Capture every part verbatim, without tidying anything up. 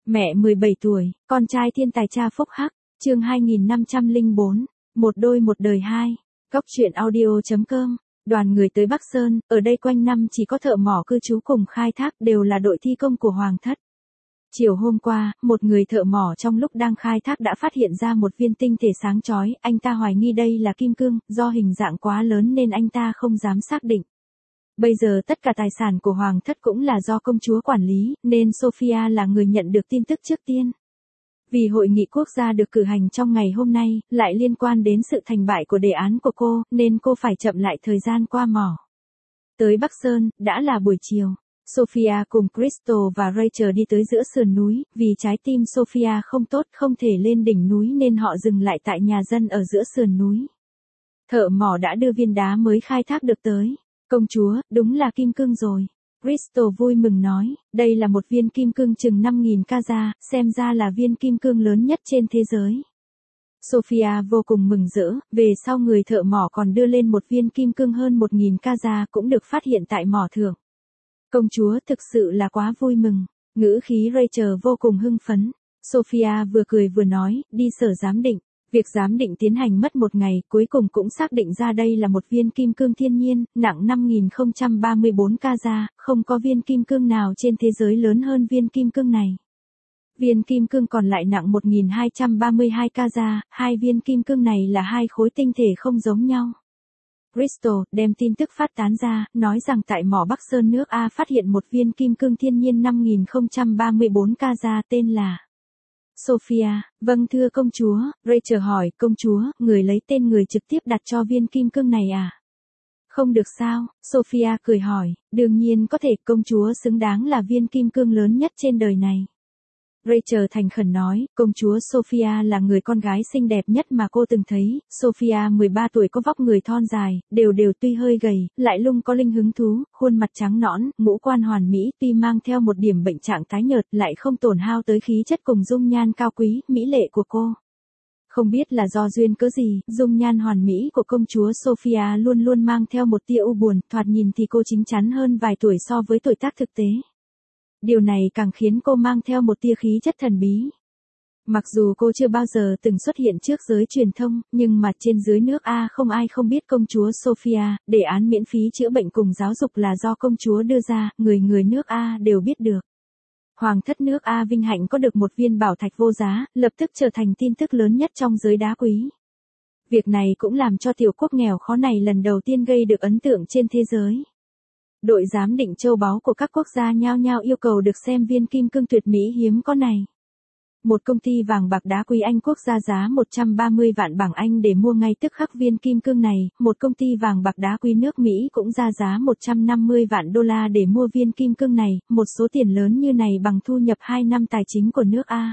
Mẹ mười bảy tuổi, con trai thiên tài cha phúc hắc, chương hai nghìn năm trăm lẻ bốn, một đôi một đời hai, góc truyện audio.com, đoàn người tới Bắc Sơn, ở đây quanh năm chỉ có thợ mỏ cư trú cùng khai thác đều là đội thi công của Hoàng thất. Chiều hôm qua, một người thợ mỏ trong lúc đang khai thác đã phát hiện ra một viên tinh thể sáng chói, anh ta hoài nghi đây là kim cương, do hình dạng quá lớn nên anh ta không dám xác định. Bây giờ tất cả tài sản của Hoàng thất cũng là do công chúa quản lý, nên Sophia là người nhận được tin tức trước tiên. Vì hội nghị quốc gia được cử hành trong ngày hôm nay, lại liên quan đến sự thành bại của đề án của cô, nên cô phải chậm lại thời gian qua mỏ. Tới Bắc Sơn, đã là buổi chiều. Sophia cùng Crystal và Rachel đi tới giữa sườn núi, vì trái tim Sophia không tốt không thể lên đỉnh núi nên họ dừng lại tại nhà dân ở giữa sườn núi. Thợ mỏ đã đưa viên đá mới khai thác được tới. Công chúa, đúng là kim cương rồi. Crystal vui mừng nói, đây là một viên kim cương chừng năm nghìn carat, xem ra là viên kim cương lớn nhất trên thế giới. Sophia vô cùng mừng rỡ, về sau người thợ mỏ còn đưa lên một viên kim cương hơn một nghìn carat cũng được phát hiện tại mỏ thưởng. Công chúa thực sự là quá vui mừng, ngữ khí Rachel vô cùng hưng phấn. Sophia vừa cười vừa nói, đi sở giám định. Việc giám định tiến hành mất một ngày, cuối cùng cũng xác định ra đây là một viên kim cương thiên nhiên, nặng năm nghìn không trăm ba mươi bốn carat, không có viên kim cương nào trên thế giới lớn hơn viên kim cương này. Viên kim cương còn lại nặng một nghìn hai trăm ba mươi hai carat, hai viên kim cương này là hai khối tinh thể không giống nhau. Crystal đem tin tức phát tán ra, nói rằng tại mỏ Bắc Sơn nước A phát hiện một viên kim cương thiên nhiên năm nghìn không trăm ba mươi bốn carat tên là Sophia. Vâng thưa công chúa, Rachel hỏi, công chúa, người lấy tên người trực tiếp đặt cho viên kim cương này à? Không được sao, Sophia cười hỏi, đương nhiên có thể, công chúa xứng đáng là viên kim cương lớn nhất trên đời này. Rachel thành khẩn nói, công chúa Sophia là người con gái xinh đẹp nhất mà cô từng thấy. Sophia mười ba tuổi có vóc người thon dài, đều đều tuy hơi gầy, lại lung có linh hứng thú, khuôn mặt trắng nõn, ngũ quan hoàn mỹ, tuy mang theo một điểm bệnh trạng tái nhợt, lại không tổn hao tới khí chất cùng dung nhan cao quý, mỹ lệ của cô. Không biết là do duyên cớ gì, dung nhan hoàn mỹ của công chúa Sophia luôn luôn mang theo một tia u buồn, thoạt nhìn thì cô chín chắn hơn vài tuổi so với tuổi tác thực tế. Điều này càng khiến cô mang theo một tia khí chất thần bí. Mặc dù cô chưa bao giờ từng xuất hiện trước giới truyền thông, nhưng mà trên dưới nước A không ai không biết công chúa Sophia. Đề án miễn phí chữa bệnh cùng giáo dục là do công chúa đưa ra, người người nước A đều biết được. Hoàng thất nước A vinh hạnh có được một viên bảo thạch vô giá, lập tức trở thành tin tức lớn nhất trong giới đá quý. Việc này cũng làm cho tiểu quốc nghèo khó này lần đầu tiên gây được ấn tượng trên thế giới. Đội giám định châu báu của các quốc gia nhao nhao yêu cầu được xem viên kim cương tuyệt mỹ hiếm có này. Một công ty vàng bạc đá quý Anh quốc ra giá một trăm ba mươi vạn bảng Anh để mua ngay tức khắc viên kim cương này, một công ty vàng bạc đá quý nước Mỹ cũng ra giá một trăm năm mươi vạn đô la để mua viên kim cương này, một số tiền lớn như này bằng thu nhập hai năm tài chính của nước A.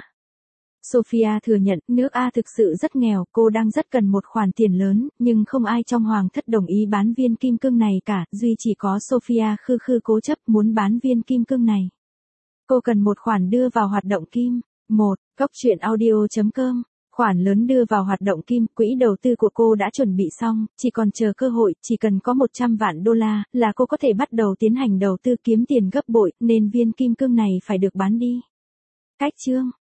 Sophia thừa nhận, nước A thực sự rất nghèo, cô đang rất cần một khoản tiền lớn, nhưng không ai trong hoàng thất đồng ý bán viên kim cương này cả, duy chỉ có Sophia khư khư cố chấp muốn bán viên kim cương này. Cô cần một khoản đưa vào hoạt động kim. một. Góc truyện audio.com. Khoản lớn đưa vào hoạt động kim, quỹ đầu tư của cô đã chuẩn bị xong, chỉ còn chờ cơ hội, chỉ cần có một trăm vạn đô la, là cô có thể bắt đầu tiến hành đầu tư kiếm tiền gấp bội, nên viên kim cương này phải được bán đi. Cách chương.